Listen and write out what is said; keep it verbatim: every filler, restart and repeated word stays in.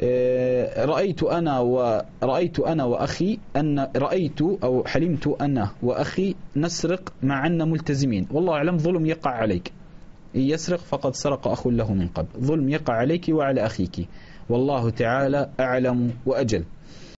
رأيت أنا ورأيت أنا وأخي أن رأيت أو حلمت أنا وأخي نسرق مع أننا ملتزمين، والله أعلم ظلم يقع عليك، إن يسرق فقد سرق أخ له من قبل، ظلم يقع عليك وعلى أخيك، والله تعالى أعلم وأجل.